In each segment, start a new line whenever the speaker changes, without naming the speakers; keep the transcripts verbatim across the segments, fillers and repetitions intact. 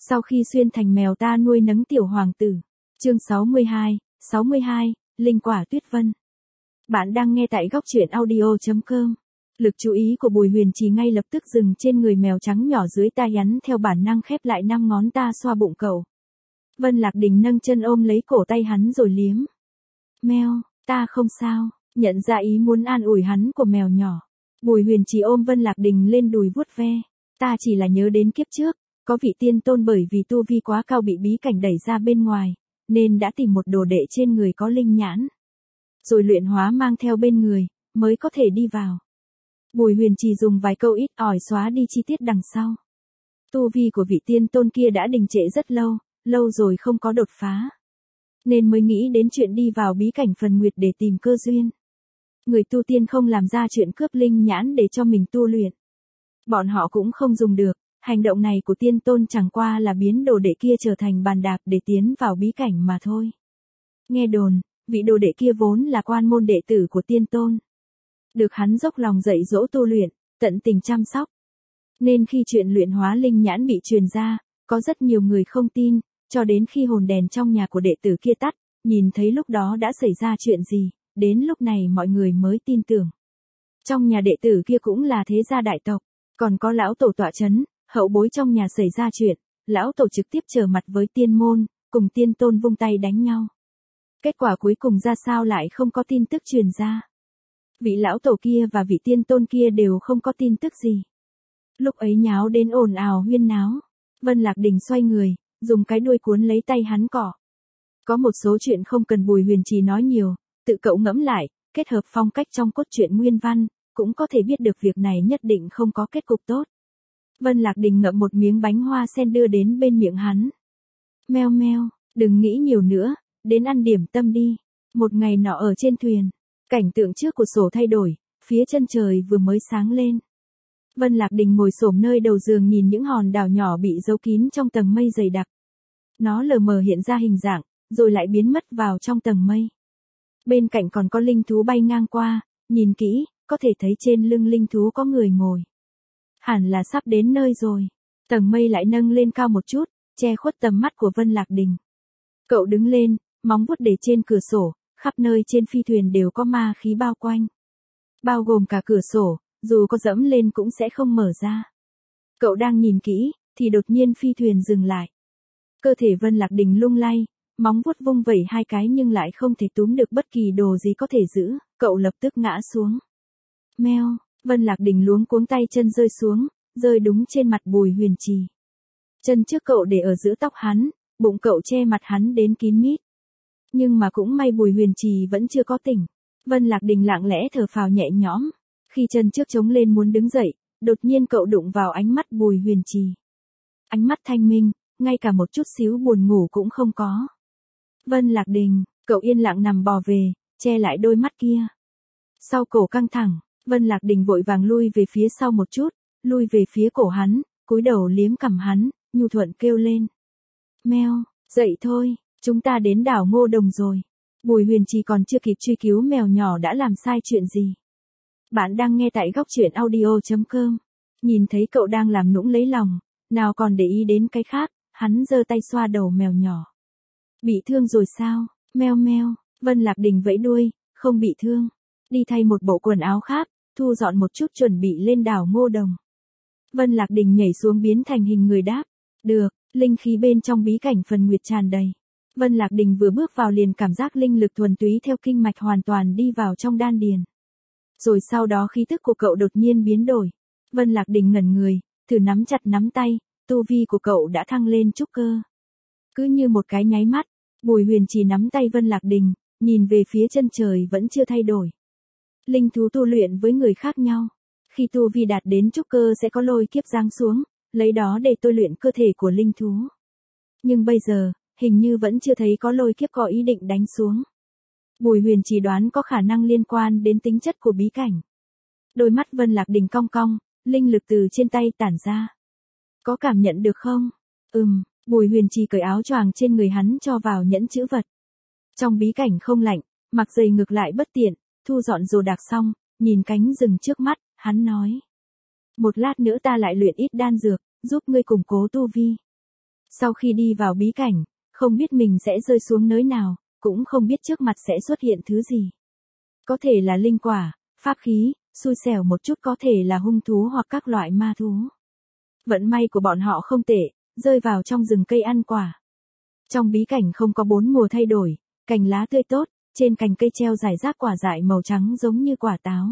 Sau khi xuyên thành mèo ta nuôi nấng tiểu hoàng tử. Chương sáu mươi hai, sáu mươi hai, Linh quả tuyết vân. Bạn đang nghe tại góc truyện audio chấm com. Lực chú ý của Bùi Huyền Trì ngay lập tức dừng trên người mèo trắng nhỏ dưới tai hắn, theo bản năng khép lại năm ngón ta xoa bụng cậu. Vân Lạc Đình nâng chân ôm lấy cổ tay hắn rồi liếm. Meo, ta không sao, nhận ra ý muốn an ủi hắn của mèo nhỏ. Bùi Huyền Trì ôm Vân Lạc Đình lên đùi vuốt ve. Ta chỉ là nhớ đến kiếp trước, có vị tiên tôn bởi vì tu vi quá cao bị bí cảnh đẩy ra bên ngoài, nên đã tìm một đồ đệ trên người có linh nhãn. Rồi luyện hóa mang theo bên người, mới có thể đi vào. Bùi Huyền Trì dùng vài câu ít ỏi xóa đi chi tiết đằng sau. Tu vi của vị tiên tôn kia đã đình trệ rất lâu, lâu rồi không có đột phá. Nên mới nghĩ đến chuyện đi vào bí cảnh phần nguyệt để tìm cơ duyên. Người tu tiên không làm ra chuyện cướp linh nhãn để cho mình tu luyện. Bọn họ cũng không dùng được, hành động này của tiên tôn chẳng qua là biến đồ đệ kia trở thành bàn đạp để tiến vào bí cảnh mà thôi. Nghe đồn, vị đồ đệ kia vốn là quan môn đệ tử của tiên tôn. Được hắn dốc lòng dạy dỗ tu luyện, tận tình chăm sóc. Nên khi chuyện luyện hóa linh nhãn bị truyền ra, có rất nhiều người không tin, cho đến khi hồn đèn trong nhà của đệ tử kia tắt, nhìn thấy lúc đó đã xảy ra chuyện gì, đến lúc này mọi người mới tin tưởng. Trong nhà đệ tử kia cũng là thế gia đại tộc, còn có lão tổ tọa chấn, hậu bối trong nhà xảy ra chuyện, lão tổ trực tiếp trở mặt với tiên môn, cùng tiên tôn vung tay đánh nhau. Kết quả cuối cùng ra sao lại không có tin tức truyền ra. Vị lão tổ kia và vị tiên tôn kia đều không có tin tức gì. Lúc ấy nháo đến ồn ào huyên náo. Vân Lạc Đình xoay người, dùng cái đuôi cuốn lấy tay hắn cọ. Có một số chuyện không cần Bùi Huyền Trì nói nhiều, tự cậu ngẫm lại, kết hợp phong cách trong cốt truyện nguyên văn, cũng có thể biết được việc này nhất định không có kết cục tốt. Vân Lạc Đình ngậm một miếng bánh hoa sen đưa đến bên miệng hắn. Meo meo, đừng nghĩ nhiều nữa, đến ăn điểm tâm đi. Một ngày nọ ở trên thuyền, cảnh tượng trước cửa sổ thay đổi, phía chân trời vừa mới sáng lên. Vân Lạc Đình ngồi xổm nơi đầu giường nhìn những hòn đảo nhỏ bị giấu kín trong tầng mây dày đặc. Nó lờ mờ hiện ra hình dạng, rồi lại biến mất vào trong tầng mây. Bên cạnh còn có linh thú bay ngang qua, nhìn kỹ, có thể thấy trên lưng linh thú có người ngồi. Hẳn là sắp đến nơi rồi. Tầng mây lại nâng lên cao một chút, che khuất tầm mắt của Vân Lạc Đình. Cậu đứng lên, móng vuốt để trên cửa sổ, khắp nơi trên phi thuyền đều có ma khí bao quanh. Bao gồm cả cửa sổ, dù có dẫm lên cũng sẽ không mở ra. Cậu đang nhìn kỹ, thì đột nhiên phi thuyền dừng lại. Cơ thể Vân Lạc Đình lung lay, móng vuốt vung vẩy hai cái nhưng lại không thể túm được bất kỳ đồ gì có thể giữ, cậu lập tức ngã xuống. Meo, Vân Lạc Đình luống cuống tay chân rơi xuống, rơi đúng trên mặt Bùi Huyền Trì. Chân trước cậu để ở giữa tóc hắn, bụng cậu che mặt hắn đến kín mít. Nhưng mà cũng may Bùi Huyền Trì vẫn chưa có tỉnh. Vân Lạc Đình lặng lẽ thở phào nhẹ nhõm. Khi chân trước chống lên muốn đứng dậy, đột nhiên cậu đụng vào ánh mắt Bùi Huyền Trì. Ánh mắt thanh minh, ngay cả một chút xíu buồn ngủ cũng không có. Vân Lạc Đình, cậu yên lặng nằm bò về, che lại đôi mắt kia. Sau cổ căng thẳng, Vân Lạc Đình vội vàng lui về phía sau một chút, lui về phía cổ hắn, cúi đầu liếm cằm hắn, nhu thuận kêu lên. Meo, dậy thôi, chúng ta đến đảo Ngô Đồng rồi. Bùi Huyền Trì còn chưa kịp truy cứu mèo nhỏ đã làm sai chuyện gì. Bạn đang nghe tại góc truyện audio chấm com. Nhìn thấy cậu đang làm nũng lấy lòng, nào còn để ý đến cái khác, hắn giơ tay xoa đầu mèo nhỏ. Bị thương rồi sao? Meo meo, Vân Lạc Đình vẫy đuôi, không bị thương. Đi thay một bộ quần áo khác, thu dọn một chút chuẩn bị lên đảo Ngô Đồng. Vân Lạc Đình nhảy xuống biến thành hình người đáp. Được, linh khí bên trong bí cảnh phần nguyệt tràn đầy. Vân Lạc Đình vừa bước vào liền cảm giác linh lực thuần túy theo kinh mạch hoàn toàn đi vào trong đan điền. Rồi sau đó khí tức của cậu đột nhiên biến đổi. Vân Lạc Đình ngẩn người, thử nắm chặt nắm tay, tu vi của cậu đã thăng lên trúc cơ. Cứ như một cái nháy mắt, Bùi Huyền Trì nắm tay Vân Lạc Đình, nhìn về phía chân trời vẫn chưa thay đổi. Linh thú tu luyện với người khác nhau. Khi tu vi đạt đến trúc cơ sẽ có lôi kiếp giáng xuống, lấy đó để tôi luyện cơ thể của linh thú. Nhưng bây giờ, hình như vẫn chưa thấy có lôi kiếp có ý định đánh xuống. Bùi Huyền Trì đoán có khả năng liên quan đến tính chất của bí cảnh. Đôi mắt Vân Lạc Đình cong cong, linh lực từ trên tay tản ra. Có cảm nhận được không? Ừm, Bùi Huyền Trì cởi áo choàng trên người hắn cho vào nhẫn chữ vật. Trong bí cảnh không lạnh, mặc giày ngược lại bất tiện, thu dọn đồ đạc xong, nhìn cánh rừng trước mắt, hắn nói. Một lát nữa ta lại luyện ít đan dược, giúp ngươi củng cố tu vi. Sau khi đi vào bí cảnh, không biết mình sẽ rơi xuống nơi nào, cũng không biết trước mặt sẽ xuất hiện thứ gì. Có thể là linh quả, pháp khí, xui xẻo một chút có thể là hung thú hoặc các loại ma thú. Vận may của bọn họ không tệ, rơi vào trong rừng cây ăn quả. Trong bí cảnh không có bốn mùa thay đổi, cành lá tươi tốt, trên cành cây treo rải rác quả dại màu trắng giống như quả táo.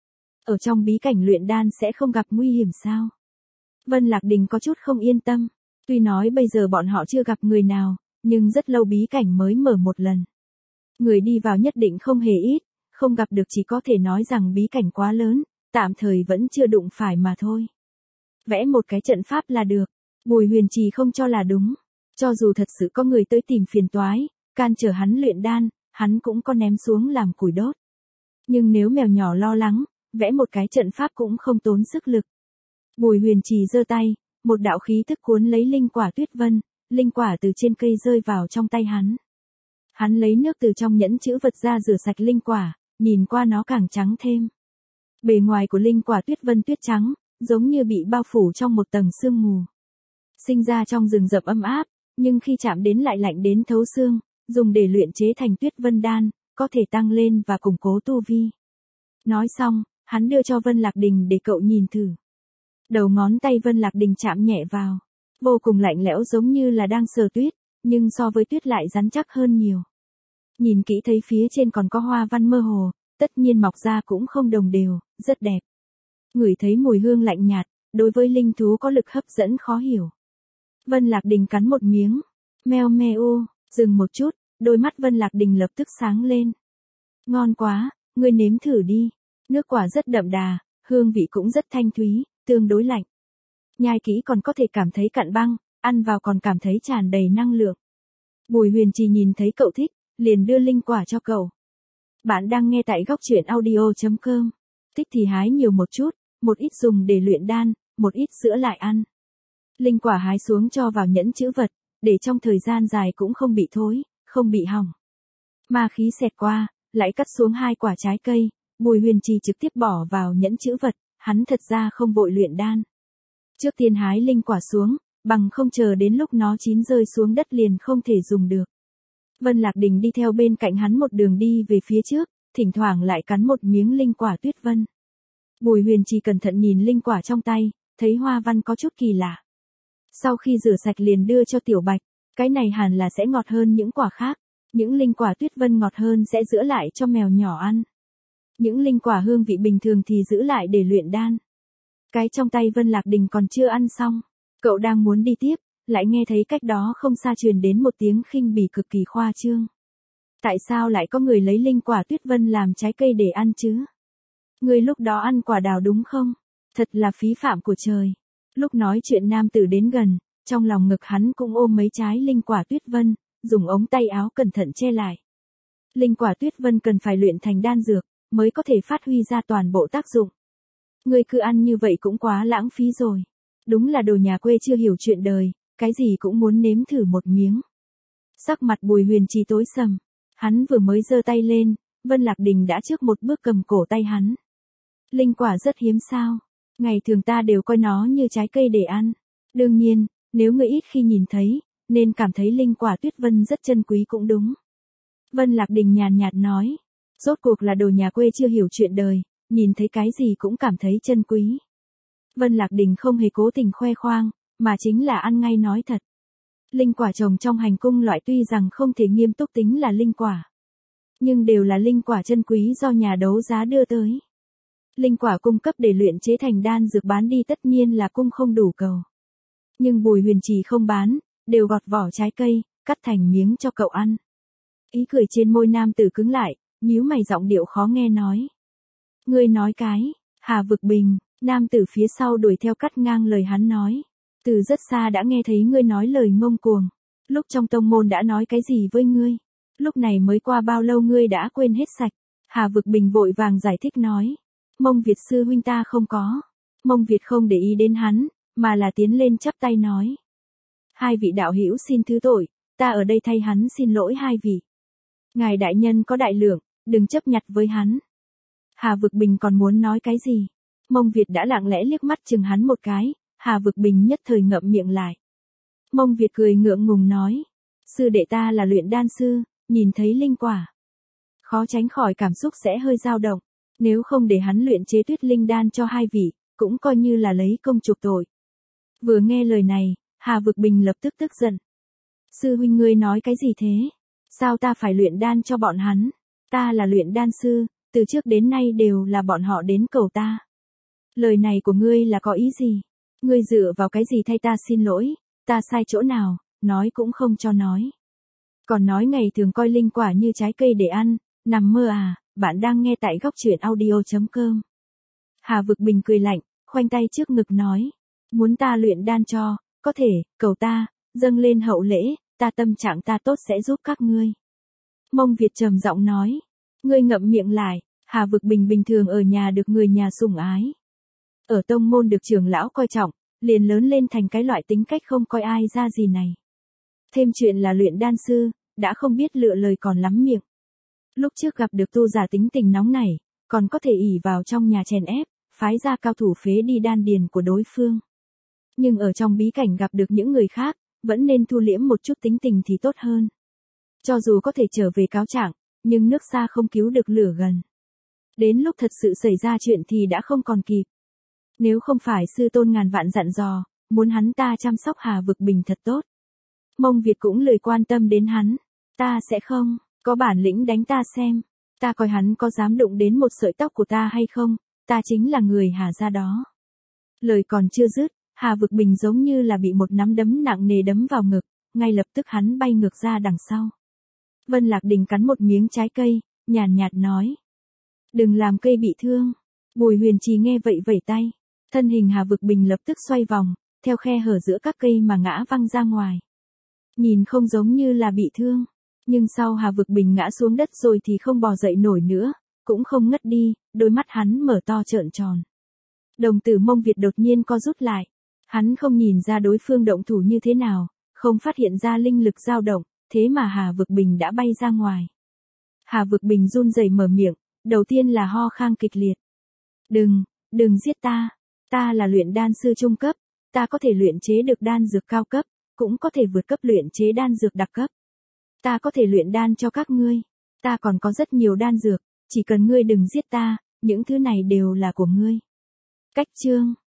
Ở trong bí cảnh luyện đan sẽ không gặp nguy hiểm sao? Vân Lạc Đình có chút không yên tâm. Tuy nói bây giờ bọn họ chưa gặp người nào, nhưng rất lâu bí cảnh mới mở một lần. Người đi vào nhất định không hề ít, không gặp được chỉ có thể nói rằng bí cảnh quá lớn, tạm thời vẫn chưa đụng phải mà thôi. Vẽ một cái trận pháp là được, Bùi Huyền Trì không cho là đúng. Cho dù thật sự có người tới tìm phiền toái, can trở hắn luyện đan, hắn cũng có ném xuống làm củi đốt. Nhưng nếu mèo nhỏ lo lắng, vẽ một cái trận pháp cũng không tốn sức lực. Bùi Huyền Trì giơ tay, một đạo khí tức cuốn lấy linh quả tuyết vân, linh quả từ trên cây rơi vào trong tay hắn. Hắn lấy nước từ trong nhẫn chữ vật ra rửa sạch linh quả, nhìn qua nó càng trắng thêm. Bề ngoài của linh quả tuyết vân tuyết trắng, giống như bị bao phủ trong một tầng sương mù. Sinh ra trong rừng rậm âm áp, nhưng khi chạm đến lại lạnh đến thấu xương, dùng để luyện chế thành tuyết vân đan, có thể tăng lên và củng cố tu vi. Nói xong, hắn đưa cho Vân Lạc Đình để cậu nhìn thử. Đầu ngón tay Vân Lạc Đình chạm nhẹ vào, vô cùng lạnh lẽo giống như là đang sờ tuyết, nhưng so với tuyết lại rắn chắc hơn nhiều. Nhìn kỹ thấy phía trên còn có hoa văn mơ hồ, tất nhiên mọc ra cũng không đồng đều, rất đẹp. Ngửi thấy mùi hương lạnh nhạt, đối với linh thú có lực hấp dẫn khó hiểu. Vân Lạc Đình cắn một miếng, meo meo, dừng một chút, đôi mắt Vân Lạc Đình lập tức sáng lên. Ngon quá, ngươi nếm thử đi. Nước quả rất đậm đà, hương vị cũng rất thanh thúy, tương đối lạnh. Nhai kỹ còn có thể cảm thấy cặn băng, ăn vào còn cảm thấy tràn đầy năng lượng. Bùi Huyền Trì nhìn thấy cậu thích, liền đưa linh quả cho cậu. Bạn đang nghe tại góc truyện audio chấm com. Thích thì hái nhiều một chút, một ít dùng để luyện đan, một ít sữa lại ăn. Linh quả hái xuống cho vào nhẫn chữ vật, để trong thời gian dài cũng không bị thối, không bị hỏng. Ma khí xẹt qua, lại cắt xuống hai quả trái cây, Bùi Huyền Trì trực tiếp bỏ vào nhẫn chữ vật, hắn thật ra không vội luyện đan. Trước tiên hái linh quả xuống, bằng không chờ đến lúc nó chín rơi xuống đất liền không thể dùng được. Vân Lạc Đình đi theo bên cạnh hắn một đường đi về phía trước, thỉnh thoảng lại cắn một miếng linh quả tuyết vân. Bùi Huyền Trì cẩn thận nhìn linh quả trong tay, thấy hoa văn có chút kỳ lạ. Sau khi rửa sạch liền đưa cho Tiểu Bạch, cái này hẳn là sẽ ngọt hơn những quả khác, những linh quả tuyết vân ngọt hơn sẽ giữ lại cho mèo nhỏ ăn. Những linh quả hương vị bình thường thì giữ lại để luyện đan. Cái trong tay Vân Lạc Đình còn chưa ăn xong, cậu đang muốn đi tiếp, lại nghe thấy cách đó không xa truyền đến một tiếng khinh bỉ cực kỳ khoa trương. Tại sao lại có người lấy linh quả tuyết vân làm trái cây để ăn chứ? Người lúc đó ăn quả đào đúng không? Thật là phí phạm của trời. Lúc nói chuyện nam tử đến gần, trong lòng ngực hắn cũng ôm mấy trái linh quả tuyết vân, dùng ống tay áo cẩn thận che lại. Linh quả tuyết vân cần phải luyện thành đan dược, mới có thể phát huy ra toàn bộ tác dụng. Người cứ ăn như vậy cũng quá lãng phí rồi. Đúng là đồ nhà quê chưa hiểu chuyện đời, cái gì cũng muốn nếm thử một miếng. Sắc mặt Bùi Huyền Trì tối sầm, hắn vừa mới giơ tay lên, Vân Lạc Đình đã trước một bước cầm cổ tay hắn. Linh quả rất hiếm sao? Ngày thường ta đều coi nó như trái cây để ăn. Đương nhiên, nếu người ít khi nhìn thấy, nên cảm thấy linh quả tuyết vân rất chân quý cũng đúng. Vân Lạc Đình nhàn nhạt nói, rốt cuộc là đồ nhà quê chưa hiểu chuyện đời, nhìn thấy cái gì cũng cảm thấy chân quý. Vân Lạc Đình không hề cố tình khoe khoang, mà chính là ăn ngay nói thật. Linh quả trồng trong hành cung loại tuy rằng không thể nghiêm túc tính là linh quả, nhưng đều là linh quả chân quý do nhà đấu giá đưa tới. Linh quả cung cấp để luyện chế thành đan dược bán đi tất nhiên là cung không đủ cầu. Nhưng Bùi Huyền Trì không bán, đều gọt vỏ trái cây, cắt thành miếng cho cậu ăn. Ý cười trên môi nam tử cứng lại, nhíu mày giọng điệu khó nghe nói. Ngươi nói cái, Hà Vực Bình, nam tử phía sau đuổi theo cắt ngang lời hắn nói. Từ rất xa đã nghe thấy ngươi nói lời ngông cuồng. Lúc trong tông môn đã nói cái gì với ngươi? Lúc này mới qua bao lâu ngươi đã quên hết sạch? Hà Vực Bình vội vàng giải thích nói. Mông Việt sư huynh ta không có. Mông Việt không để ý đến hắn, mà là tiến lên chắp tay nói. Hai vị đạo hữu xin thứ tội, ta ở đây thay hắn xin lỗi hai vị. Ngài đại nhân có đại lượng, đừng chấp nhặt với hắn. Hà Vực Bình còn muốn nói cái gì? Mông Việt đã lặng lẽ liếc mắt chừng hắn một cái, Hà Vực Bình nhất thời ngậm miệng lại. Mông Việt cười ngượng ngùng nói. Sư đệ ta là luyện đan sư, nhìn thấy linh quả. Khó tránh khỏi cảm xúc sẽ hơi dao động. Nếu không để hắn luyện chế tuyết linh đan cho hai vị, cũng coi như là lấy công chuộc tội. Vừa nghe lời này, Hà Vực Bình lập tức tức giận. Sư huynh ngươi nói cái gì thế? Sao ta phải luyện đan cho bọn hắn? Ta là luyện đan sư, từ trước đến nay đều là bọn họ đến cầu ta. Lời này của ngươi là có ý gì? Ngươi dựa vào cái gì thay ta xin lỗi? Ta sai chỗ nào? Nói cũng không cho nói. Còn nói ngày thường coi linh quả như trái cây để ăn, nằm mơ à? Bạn đang nghe tại góc truyện audio chấm com. Hà Vực Bình cười lạnh, khoanh tay trước ngực nói. Muốn ta luyện đan cho, có thể, cầu ta, dâng lên hậu lễ, ta tâm trạng ta tốt sẽ giúp các ngươi. Mông Việt trầm giọng nói. Ngươi ngậm miệng lại, Hà Vực Bình bình thường ở nhà được người nhà sủng ái. Ở tông môn được trưởng lão coi trọng, liền lớn lên thành cái loại tính cách không coi ai ra gì này. Thêm chuyện là luyện đan sư, đã không biết lựa lời còn lắm miệng. Lúc trước gặp được tu giả tính tình nóng nảy, còn có thể ỷ vào trong nhà chèn ép, phái ra cao thủ phế đi đan điền của đối phương. Nhưng ở trong bí cảnh gặp được những người khác, vẫn nên thu liễm một chút tính tình thì tốt hơn. Cho dù có thể trở về cáo trạng, nhưng nước xa không cứu được lửa gần. Đến lúc thật sự xảy ra chuyện thì đã không còn kịp. Nếu không phải sư tôn ngàn vạn dặn dò, muốn hắn ta chăm sóc Hà Vực Bình thật tốt. Mông Việt cũng lười quan tâm đến hắn. Ta sẽ không, có bản lĩnh đánh ta xem. Ta coi hắn có dám đụng đến một sợi tóc của ta hay không, ta chính là người Hà gia đó. Lời còn chưa dứt, Hà Vực Bình giống như là bị một nắm đấm nặng nề đấm vào ngực, ngay lập tức hắn bay ngược ra đằng sau. Vân Lạc Đình cắn một miếng trái cây, nhàn nhạt nói. Đừng làm cây bị thương. Bùi Huyền Trì nghe vậy vẩy tay. Thân hình Hà Vực Bình lập tức xoay vòng, theo khe hở giữa các cây mà ngã văng ra ngoài. Nhìn không giống như là bị thương. Nhưng sau Hà Vực Bình ngã xuống đất rồi thì không bò dậy nổi nữa, cũng không ngất đi, đôi mắt hắn mở to trợn tròn. Đồng tử Mông Việt đột nhiên co rút lại. Hắn không nhìn ra đối phương động thủ như thế nào, không phát hiện ra linh lực dao động, thế mà Hà Vực Bình đã bay ra ngoài. Hà Vực Bình run rẩy mở miệng, đầu tiên là ho khan kịch liệt. Đừng, đừng giết ta, ta là luyện đan sư trung cấp, ta có thể luyện chế được đan dược cao cấp, cũng có thể vượt cấp luyện chế đan dược đặc cấp. Ta có thể luyện đan cho các ngươi, ta còn có rất nhiều đan dược, chỉ cần ngươi đừng giết ta, những thứ này đều là của ngươi. Cách chương